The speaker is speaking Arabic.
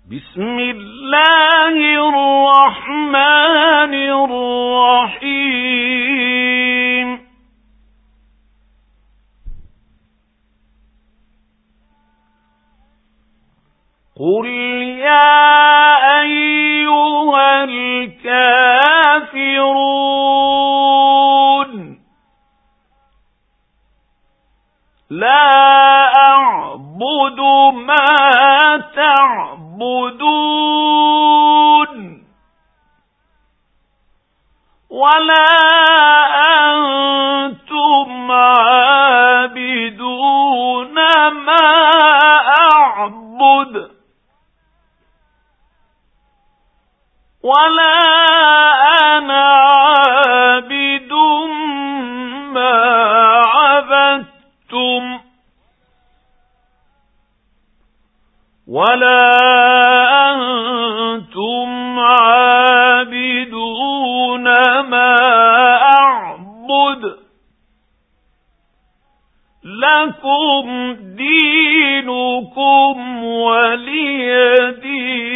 بسم الله الرحمن الرحيم قل يا أيها الكافرون لا أعبد ما تعبدون ولا أنتم عابدون ما أعبد ولا أنا عابد ما عبدتم ولا أنتم عابدون ما أعبد لكم دينكم ولي دين.